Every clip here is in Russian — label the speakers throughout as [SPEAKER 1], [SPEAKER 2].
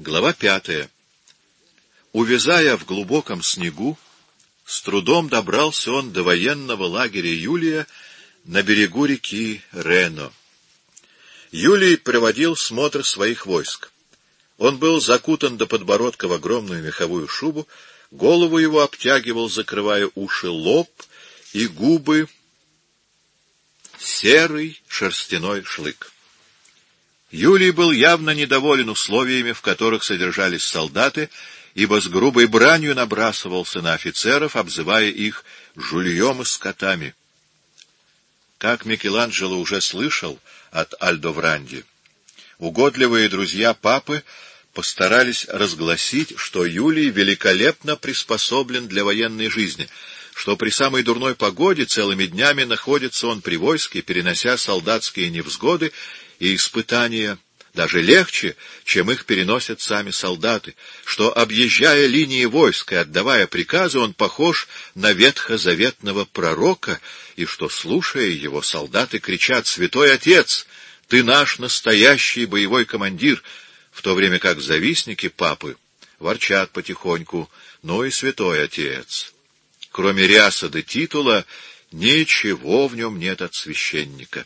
[SPEAKER 1] Глава 5. Увязая в глубоком снегу, с трудом добрался он до военного лагеря Юлия на берегу реки Рено. Юлий проводил смотр своих войск. Он был закутан до подбородка в огромную меховую шубу, голову его обтягивал, закрывая уши, лоб и губы, серый шерстяной шлык. Юлий был явно недоволен условиями, в которых содержались солдаты, ибо с грубой бранью набрасывался на офицеров, обзывая их жульем и скотами. Как Микеланджело уже слышал от Альдовранди, угодливые друзья папы постарались разгласить, что Юлий великолепно приспособлен для военной жизни, что при самой дурной погоде целыми днями находится он при войске, перенося солдатские невзгоды и испытания даже легче, чем их переносят сами солдаты, что, объезжая линии войск и отдавая приказы, он похож на ветхозаветного пророка, и что, слушая его, солдаты кричат: «Святой Отец, ты наш настоящий боевой командир», в то время как завистники папы ворчат потихоньку: «Ну и Святой Отец». Кроме рясы да титула, ничего в нем нет от священника.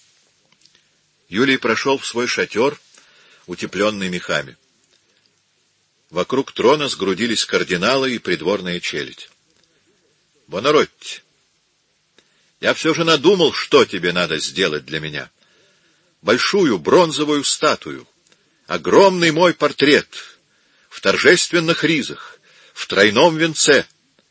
[SPEAKER 1] Юлий прошел в свой шатер, утепленный мехами. Вокруг трона сгрудились кардиналы и придворная челядь. — Бонаротти, я все же надумал, что тебе надо сделать для меня. Большую бронзовую статую, огромный мой портрет, в торжественных ризах, в тройном венце.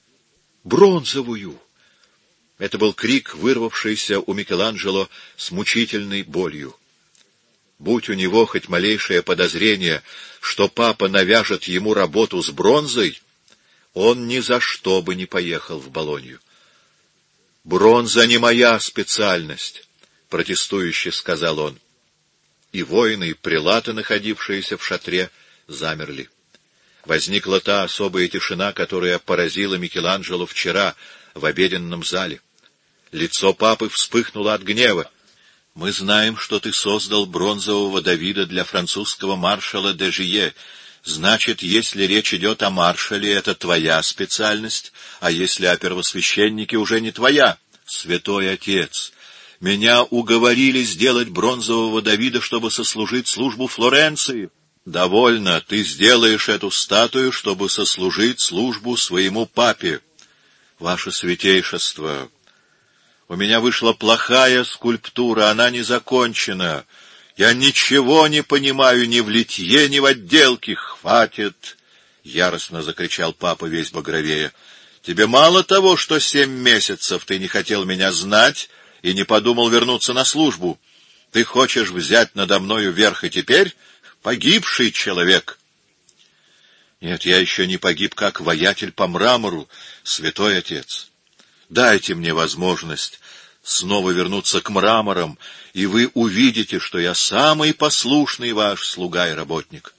[SPEAKER 1] Бронзовую! Это был крик, вырвавшийся у Микеланджело с мучительной болью. Будь у него хоть малейшее подозрение, что папа навяжет ему работу с бронзой, он ни за что бы не поехал в Болонью. — Бронза не моя специальность, — протестующе сказал он. И воины, и прелаты, находившиеся в шатре, замерли. Возникла та особая тишина, которая поразила Микеланджело вчера в обеденном зале. Лицо папы вспыхнуло от гнева. — Мы знаем, что ты создал бронзового Давида для французского маршала де Жие. Значит, если речь идет о маршале, это твоя специальность, а если о первосвященнике, уже не твоя. Святой Отец, меня уговорили сделать бронзового Давида, чтобы сослужить службу Флоренции. Довольно, ты сделаешь эту статую, чтобы сослужить службу своему папе. Ваше святейшество, у меня вышла плохая скульптура, она не закончена. Я ничего не понимаю ни в литье, ни в отделке. Хватит! — яростно закричал папа, весь багровея. — Тебе мало того, что 7 месяцев ты не хотел меня знать и не подумал вернуться на службу. Ты хочешь взять надо мною верх и теперь? Погибший человек! Нет, я еще не погиб как воятель по мрамору, святой Отец. Дайте мне возможность снова вернуться к мраморам, и вы увидите, что я самый послушный ваш слуга и работник.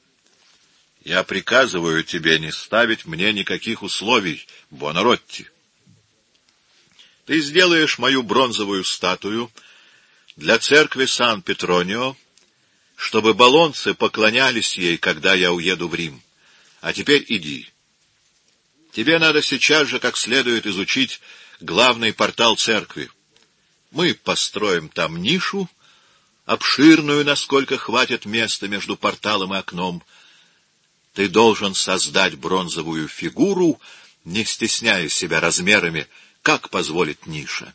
[SPEAKER 1] Я приказываю тебе не ставить мне никаких условий, Бонаротти. Ты сделаешь мою бронзовую статую для церкви Сан-Петронио, чтобы болонцы поклонялись ей, когда я уеду в Рим. А теперь иди. Тебе надо сейчас же как следует изучить главный портал церкви. Мы построим там нишу, обширную, насколько хватит места между порталом и окном. Ты должен создать бронзовую фигуру, не стесняя себя размерами, как позволит ниша.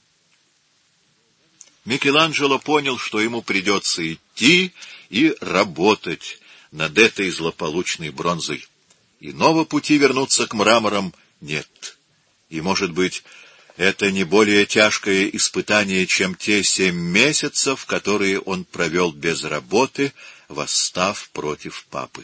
[SPEAKER 1] Микеланджело понял, что ему придется идти и работать над этой злополучной бронзой. Иного пути вернуться к мраморам нет. И, может быть, это не более тяжкое испытание, чем те 7 месяцев, которые он провел без работы, восстав против папы.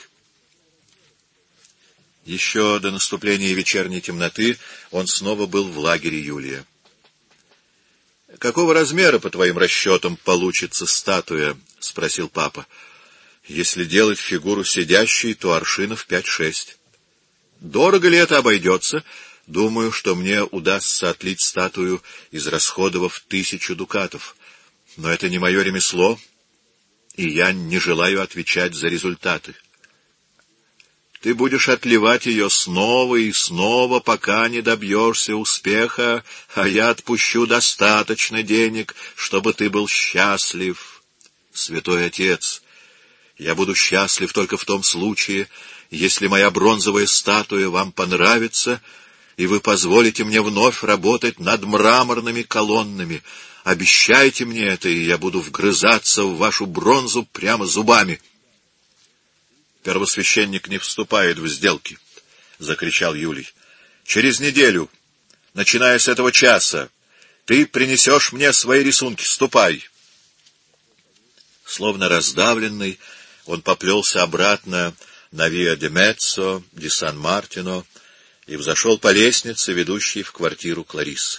[SPEAKER 1] Еще до наступления вечерней темноты он снова был в лагере Юлия. — Какого размера, по твоим расчетам, получится статуя? — спросил папа. — Если делать фигуру сидящей, то аршинов 5-6. — Дорого ли это обойдется? Думаю, что мне удастся отлить статую, израсходовав 1000 дукатов. Но это не мое ремесло, и я не желаю отвечать за результаты. Ты будешь отливать ее снова и снова, пока не добьешься успеха, а я отпущу достаточно денег, чтобы ты был счастлив. Святой Отец, я буду счастлив только в том случае, если моя бронзовая статуя вам понравится, и вы позволите мне вновь работать над мраморными колоннами. Обещайте мне это, и я буду вгрызаться в вашу бронзу прямо зубами. Первосвященник не вступает в сделки, — закричал Юлий. Через неделю, начиная с этого часа, ты принесешь мне свои рисунки. Ступай. Словно раздавленный, он поплелся обратно на Виа де Меццо, ди Сан-Мартино, и взошел по лестнице, ведущей в квартиру Клариссы.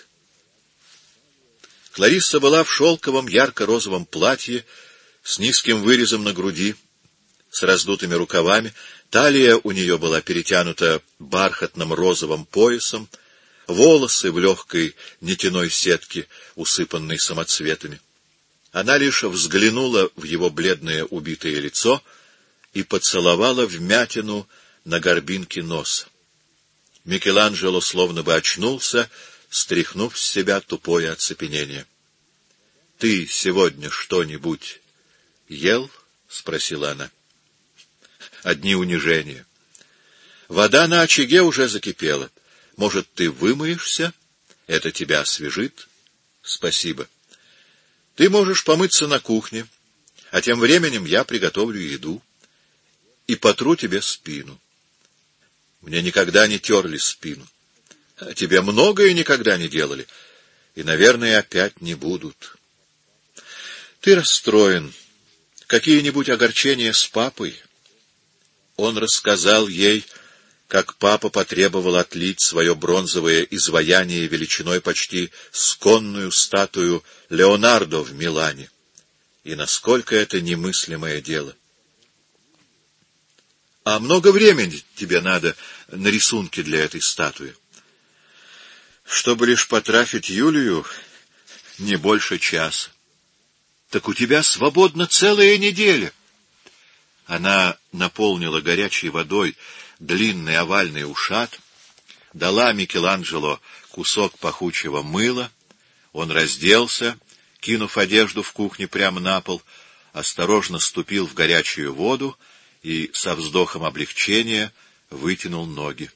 [SPEAKER 1] Кларисса была в шелковом ярко-розовом платье с низким вырезом на груди, с раздутыми рукавами, талия у нее была перетянута бархатным розовым поясом, волосы в легкой нитяной сетке, усыпанной самоцветами. Она лишь взглянула в его бледное убитое лицо и поцеловала вмятину на горбинке носа. Микеланджело словно бы очнулся, стряхнув с себя тупое оцепенение. — Ты сегодня что-нибудь ел? — спросила она. — Одни унижения. Вода на очаге уже закипела. Может, ты вымоешься? Это тебя освежит? Спасибо. Ты можешь помыться на кухне, а тем временем я приготовлю еду и потру тебе спину. Мне никогда не терли спину. А тебе многое никогда не делали, и, наверное, опять не будут. Ты расстроен. Какие-нибудь огорчения с папой? Он рассказал ей, как папа потребовал отлить свое бронзовое изваяние величиной почти с конную статую Леонардо в Милане. И насколько это немыслимое дело. А много времени тебе надо на рисунки для этой статуи? Чтобы лишь потрафить Юлию, не больше часа. Так у тебя свободна целая неделя. Она наполнила горячей водой длинный овальный ушат, дала Микеланджело кусок пахучего мыла, он разделся, кинув одежду в кухне прямо на пол, осторожно ступил в горячую воду и со вздохом облегчения вытянул ноги.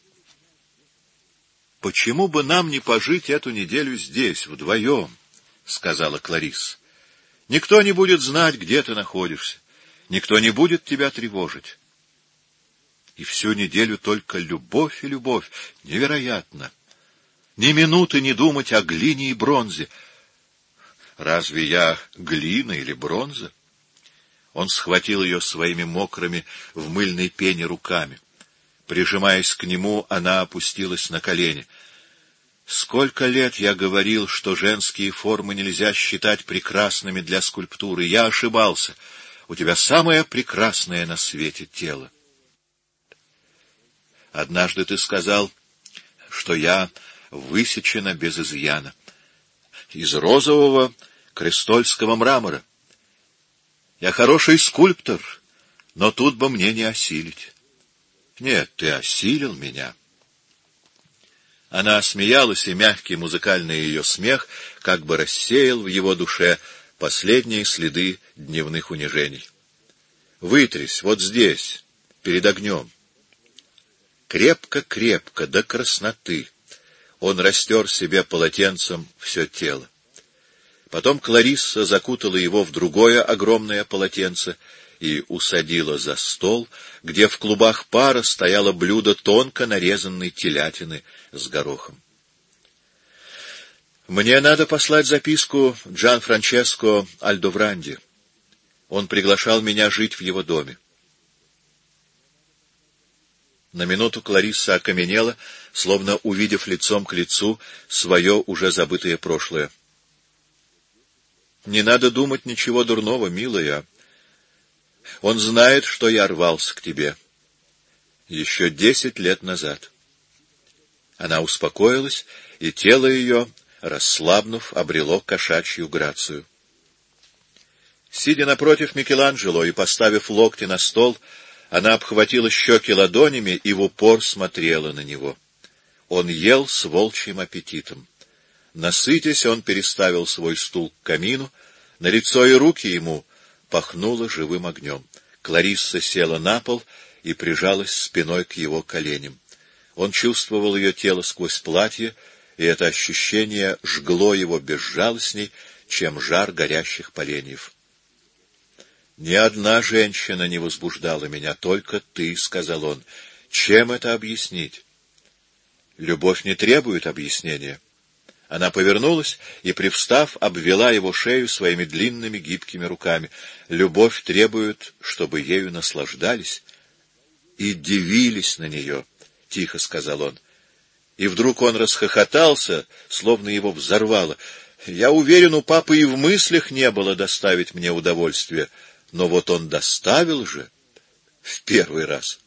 [SPEAKER 1] — Почему бы нам не пожить эту неделю здесь, вдвоем? — сказала Кларисса. — Никто не будет знать, где ты находишься. Никто не будет тебя тревожить. И всю неделю только любовь и любовь. Невероятно! Ни минуты не думать о глине и бронзе. Разве я глина или бронза? Он схватил ее своими мокрыми в мыльной пене руками. Прижимаясь к нему, она опустилась на колени. Сколько лет я говорил, что женские формы нельзя считать прекрасными для скульптуры. Я ошибался. У тебя самое прекрасное на свете тело. Однажды ты сказал, что я высечена без изъяна. Из розового крестольского мрамора. Я хороший скульптор, но тут бы мне не осилить. Нет, ты осилил меня. Она смеялась, и мягкий музыкальный ее смех как бы рассеял в его душе последние следы дневных унижений. Вытрись вот здесь, перед огнем. Крепко-крепко, до красноты. Он растер себе полотенцем все тело. Потом Кларисса закутала его в другое огромное полотенце и усадила за стол, где в клубах пара стояло блюдо тонко нарезанной телятины с горохом. «Мне надо послать записку Джан-Франческо Альдовранди. Он приглашал меня жить в его доме». На минуту Кларисса окаменела, словно увидев лицом к лицу свое уже забытое прошлое. «Не надо думать ничего дурного, милая. Он знает, что я рвался к тебе. Еще 10 лет назад». Она успокоилась, и тело ее, расслабнув, обрело кошачью грацию. Сидя напротив Микеланджело и поставив локти на стол, Она обхватила щеки ладонями и в упор смотрела на него. Он ел с волчьим аппетитом. Насытясь, он переставил свой стул к камину, на лицо и руки ему пахнуло живым огнем. Кларисса села на пол и прижалась спиной к его коленям. Он чувствовал ее тело сквозь платье, и это ощущение жгло его безжалостней, чем жар горящих поленьев. «Ни одна женщина не возбуждала меня, только ты», — сказал он. «Чем это объяснить?» «Любовь не требует объяснения». Она повернулась и, привстав, обвела его шею своими длинными гибкими руками. «Любовь требует, чтобы ею наслаждались и дивились на нее», — тихо сказал он. И вдруг он расхохотался, словно его взорвало. «Я уверен, у папы и в мыслях не было доставить мне удовольствие, но вот он доставил же в первый раз».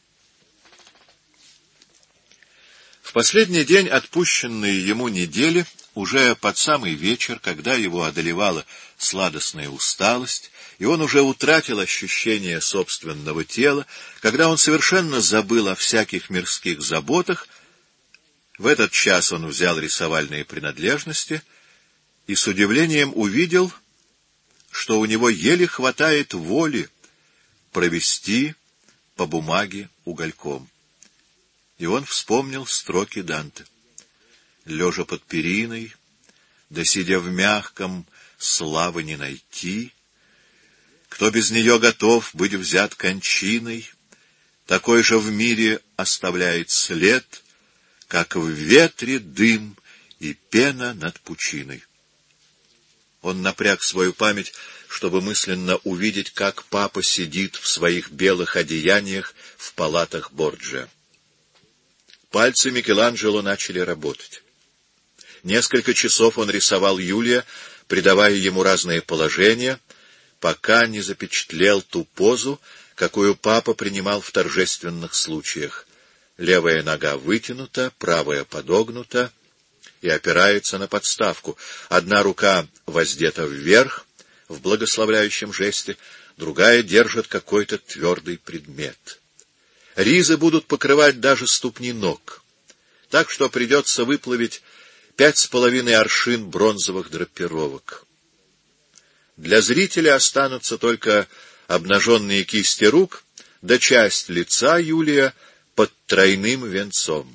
[SPEAKER 1] В последний день отпущенной ему недели, уже под самый вечер, когда его одолевала сладостная усталость, и он уже утратил ощущение собственного тела, когда он совершенно забыл о всяких мирских заботах, в этот час он взял рисовальные принадлежности и с удивлением увидел, что у него еле хватает воли провести по бумаге угольком. И он вспомнил строки Данте. «Лежа под периной, да сидя в мягком, славы не найти. Кто без нее готов быть взят кончиной, такой же в мире оставляет след, как в ветре дым и пена над пучиной». Он напряг свою память, чтобы мысленно увидеть, как папа сидит в своих белых одеяниях в палатах Борджиа. Пальцы Микеланджело начали работать. Несколько часов он рисовал Юлия, придавая ему разные положения, пока не запечатлел ту позу, какую папа принимал в торжественных случаях. Левая нога вытянута, правая подогнута и опирается на подставку. Одна рука воздета вверх в благословляющем жесте, другая держит какой-то твердый предмет. Ризы будут покрывать даже ступни ног, так что придется выплавить 5,5 аршин бронзовых драпировок. Для зрителя останутся только обнаженные кисти рук да часть лица Юлия под тройным венцом.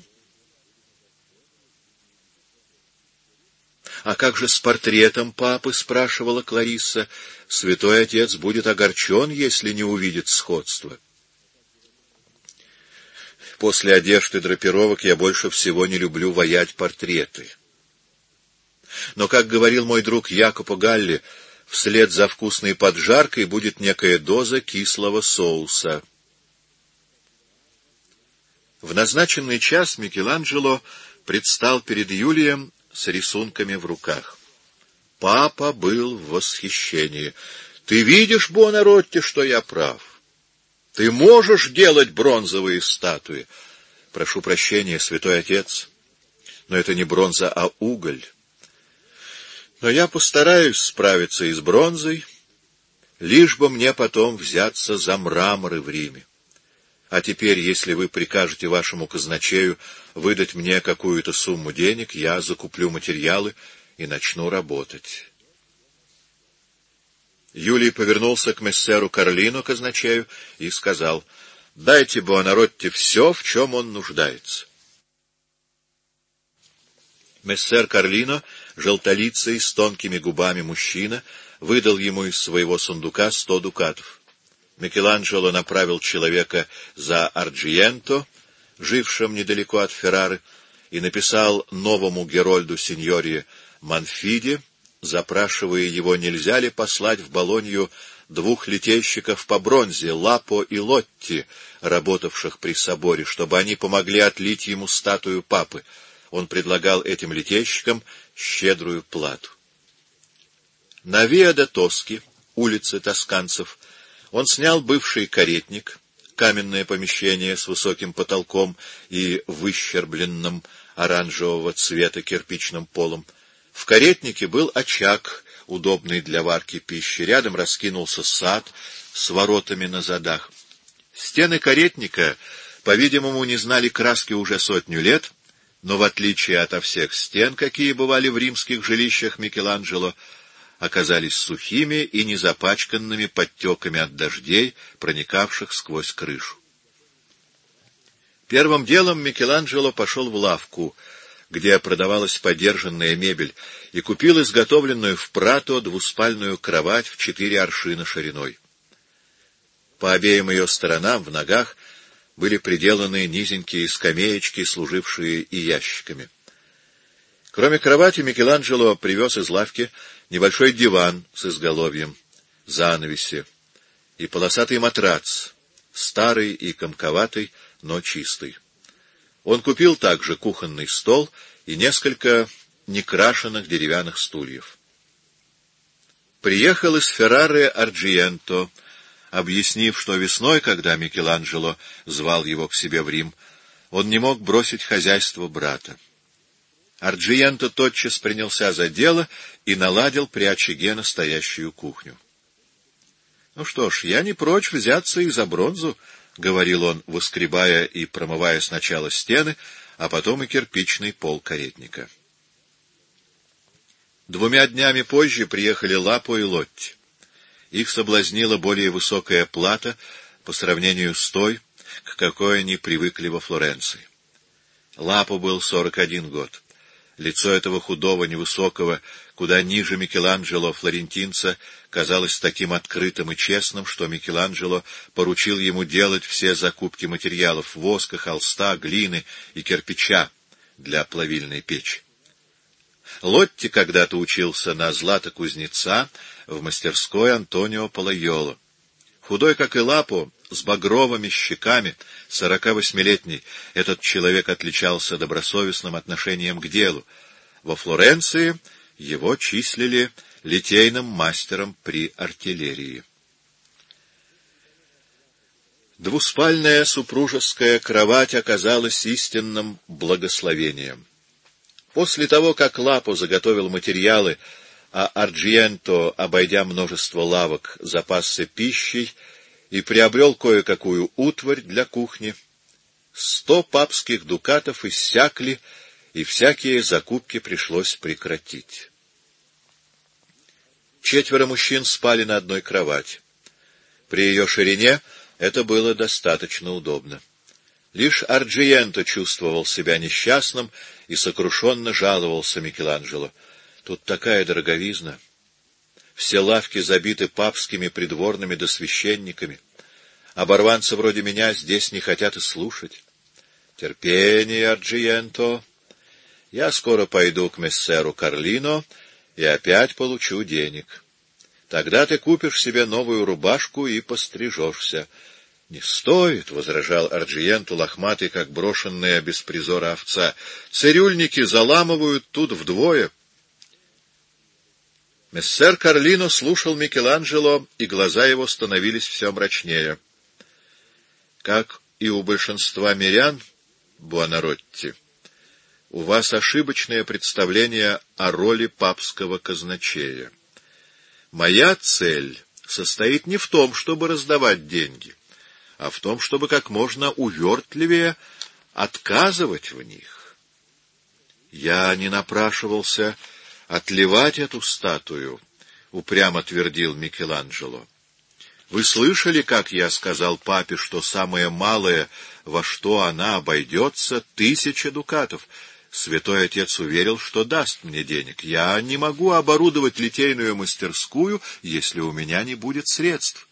[SPEAKER 1] «А как же с портретом папы?» — спрашивала Кларисса. «Святой отец будет огорчен, если не увидит сходства». «После одежды драпировок я больше всего не люблю ваять портреты. Но, как говорил мой друг Якопо Галли, вслед за вкусной поджаркой будет некая доза кислого соуса». В назначенный час Микеланджело предстал перед Юлием с рисунками в руках. Папа был в восхищении. «Ты видишь, Буонаротти, что я прав? Ты можешь делать бронзовые статуи?» «Прошу прощения, святой отец, но это не бронза, а уголь. Но я постараюсь справиться и с бронзой, лишь бы мне потом взяться за мраморы в Риме. А теперь, если вы прикажете вашему казначею выдать мне какую-то сумму денег, я закуплю материалы и начну работать». Юлий повернулся к мессеру Карлино, казначею, и сказал: «Дайте Буонаротти все, в чем он нуждается». Мессер Карлино, желтолицый, с тонкими губами мужчина, выдал ему из своего сундука 100 дукатов. Микеланджело направил человека за Арджиенто, жившим недалеко от Феррары, и написал новому герольду синьоре Манфиди, запрашивая его, нельзя ли послать в Болонью 2 литейщиков по бронзе, Лапо и Лотти, работавших при соборе, чтобы они помогли отлить ему статую папы. Он предлагал этим литейщикам щедрую плату. На Виа де Тоски, улице тосканцев, он снял бывший каретник, каменное помещение с высоким потолком и выщербленным оранжевого цвета кирпичным полом. В каретнике был очаг, удобный для варки пищи. Рядом раскинулся сад с воротами на задах. Стены каретника, по-видимому, не знали краски уже 100 лет, но в отличие ото всех стен, какие бывали в римских жилищах Микеланджело, оказались сухими и не запачканными подтеками от дождей, проникавших сквозь крышу. Первым делом Микеланджело пошел в лавку, где продавалась подержанная мебель, и купил изготовленную в Прато двуспальную кровать в 4 аршина шириной. По обеим ее сторонам, в ногах, были приделаны низенькие скамеечки, служившие и ящиками. Кроме кровати, Микеланджело привез из лавки небольшой диван с изголовьем, занавеси и полосатый матрац, старый и комковатый, но чистый. Он купил также кухонный стол и несколько некрашенных деревянных стульев. Приехал из Феррары Арджиенто, объяснив, что весной, когда Микеланджело звал его к себе в Рим, он не мог бросить хозяйство брата. Арджиенто тотчас принялся за дело и наладил при очаге настоящую кухню. — Ну что ж, я не прочь взяться и за бронзу, — говорил он, выскребая и промывая сначала стены, а потом и кирпичный пол каретника. 2 днями позже приехали Лапо и Лотти. Их соблазнила более высокая плата по сравнению с той, к какой они привыкли во Флоренции. Лапо был 41 год. Лицо этого худого, невысокого, куда ниже Микеланджело флорентинца, казалось таким открытым и честным, что Микеланджело поручил ему делать все закупки материалов — воска, холста, глины и кирпича для плавильной печи. Лотти когда-то учился на златокузнеца в мастерской Антонио Палайоло. Худой, как и Лапо, с багровыми щеками, 48-летний, этот человек отличался добросовестным отношением к делу. Во Флоренции его числили литейным мастером при артиллерии. Двуспальная супружеская кровать оказалась истинным благословением. После того, как Лапо заготовил материалы, а Арджиенто, обойдя множество лавок, запасся пищей и приобрел кое-какую утварь для кухни, 100 папских дукатов иссякли, и всякие закупки пришлось прекратить. 4 мужчин спали на одной кровати. При ее ширине это было достаточно удобно. Лишь Арджиенто чувствовал себя несчастным и сокрушенно жаловался Микеланджело. Тут такая дороговизна. Все лавки забиты папскими придворными да священниками. Оборванцы вроде меня здесь не хотят и слушать. Терпение, Арджиенто. Я скоро пойду к мессеру Карлино и опять получу денег. Тогда ты купишь себе новую рубашку и пострижешься. — Не стоит, — возражал Арджиенто, лохматый, как брошенная без призора овца. — Цирюльники заламывают тут вдвое. Мессер Карлино слушал Микеланджело, и глаза его становились все мрачнее. — Как и у большинства мирян, Буонаротти, у вас ошибочное представление о роли папского казначея. Моя цель состоит не в том, чтобы раздавать деньги, а в том, чтобы как можно увертливее отказывать в них. Я не напрашивался отливать эту статую, — упрямо твердил Микеланджело. Вы слышали, как я сказал папе, что самое малое, во что она обойдется, 1000 дукатов? Святой Отец уверил, что даст мне денег. Я не могу оборудовать литейную мастерскую, если у меня не будет средств.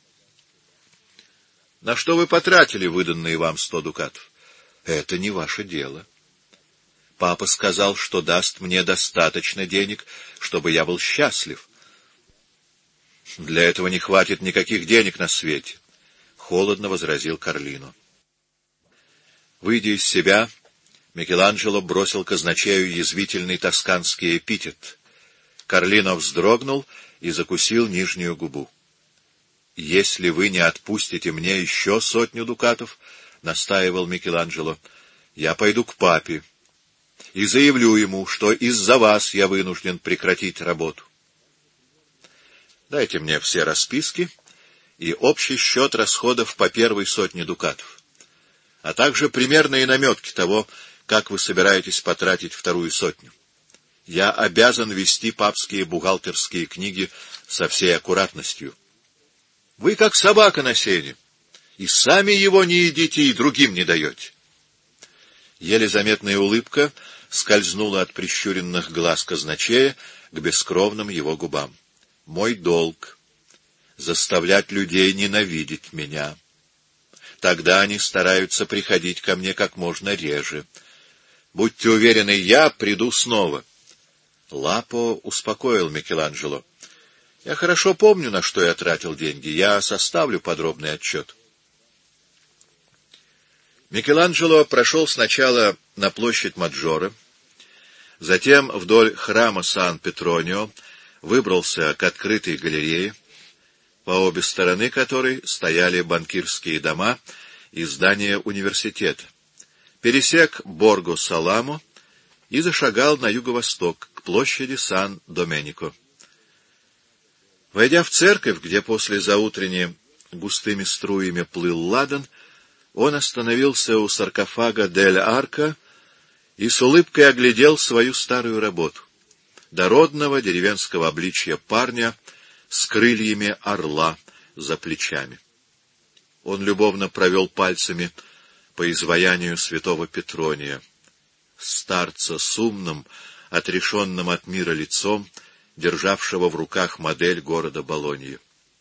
[SPEAKER 1] На что вы потратили выданные вам 100 дукатов? Это не ваше дело. Папа сказал, что даст мне достаточно денег, чтобы я был счастлив. Для этого не хватит никаких денег на свете, — холодно возразил Карлино. Выйдя из себя, Микеланджело бросил казначею язвительный тосканский эпитет. Карлино вздрогнул и закусил нижнюю губу. — Если вы не отпустите мне еще 100 дукатов, — настаивал Микеланджело, — я пойду к папе и заявлю ему, что из-за вас я вынужден прекратить работу. Дайте мне все расписки, и общий счет расходов по первой сотне дукатов, а также примерные наметки того, как вы собираетесь потратить вторую сотню. Я обязан вести папские бухгалтерские книги со всей аккуратностью. Вы как собака на сене, и сами его не едите, и другим не даете. Еле заметная улыбка скользнула от прищуренных глаз казначея к бескровным его губам. Мой долг — заставлять людей ненавидеть меня. Тогда они стараются приходить ко мне как можно реже. Будьте уверены, я приду снова. Лапо успокоил Микеланджело. Я хорошо помню, на что я тратил деньги. Я составлю подробный отчет. Микеланджело прошел сначала на площадь Маджоре, затем вдоль храма Сан-Петронио, выбрался к открытой галерее, по обе стороны которой стояли банкирские дома и здания университета, пересек Борго-Саламо и зашагал на юго-восток, к площади Сан-Доменико. Войдя в церковь, где после заутренней густыми струями плыл ладан, он остановился у саркофага Дель-Арка и с улыбкой оглядел свою старую работу — дородного деревенского обличья парня с крыльями орла за плечами. Он любовно провел пальцами по изваянию святого Петрония, старца с умным, отрешенным от мира лицом, державшего в руках модель города Болоньи.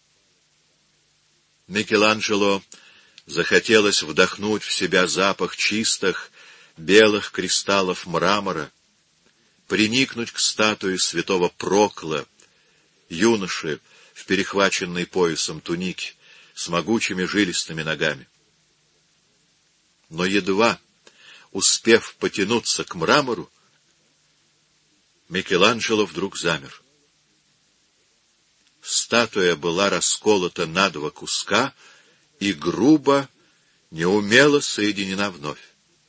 [SPEAKER 1] Микеланджело захотелось вдохнуть в себя запах чистых, белых кристаллов мрамора, приникнуть к статуе святого Прокла, юноши в перехваченной поясом тунике, с могучими жилистыми ногами. Но едва успев потянуться к мрамору, Микеланджело вдруг замер. Статуя была расколота на два куска и грубо, неумело соединена вновь.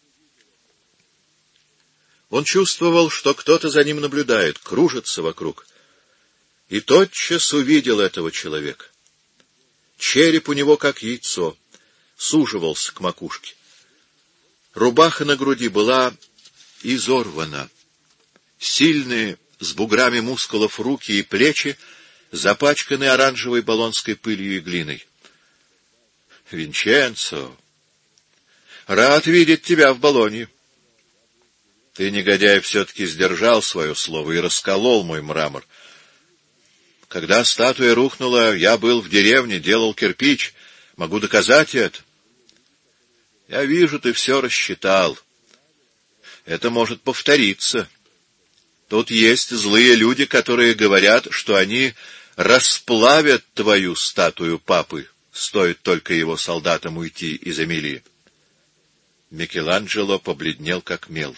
[SPEAKER 1] Он чувствовал, что кто-то за ним наблюдает, кружится вокруг, и тотчас увидел этого человека. Череп у него как яйцо, суживался к макушке. Рубаха на груди была изорвана. Сильные, с буграми мускулов руки и плечи запачканы оранжевой болонской пылью и глиной. — Винченцо, рад видеть тебя в Болонье. Ты, негодяй, все-таки сдержал свое слово и расколол мой мрамор. Когда статуя рухнула, я был в деревне, делал кирпич. Могу доказать это. Я вижу, ты все рассчитал. Это может повториться. Тут есть злые люди, которые говорят, что они расплавят твою статую папы, стоит только его солдатам уйти из Эмилии. Микеланджело побледнел как мел.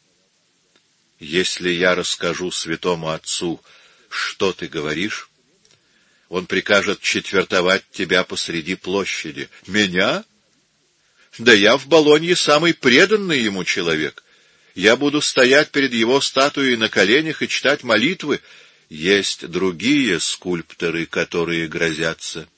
[SPEAKER 1] Если я расскажу святому отцу, что ты говоришь, он прикажет четвертовать тебя посреди площади. Меня? Да я в Болонье самый преданный ему человек. Я буду стоять перед его статуей на коленях и читать молитвы. Есть другие скульпторы, которые грозятся.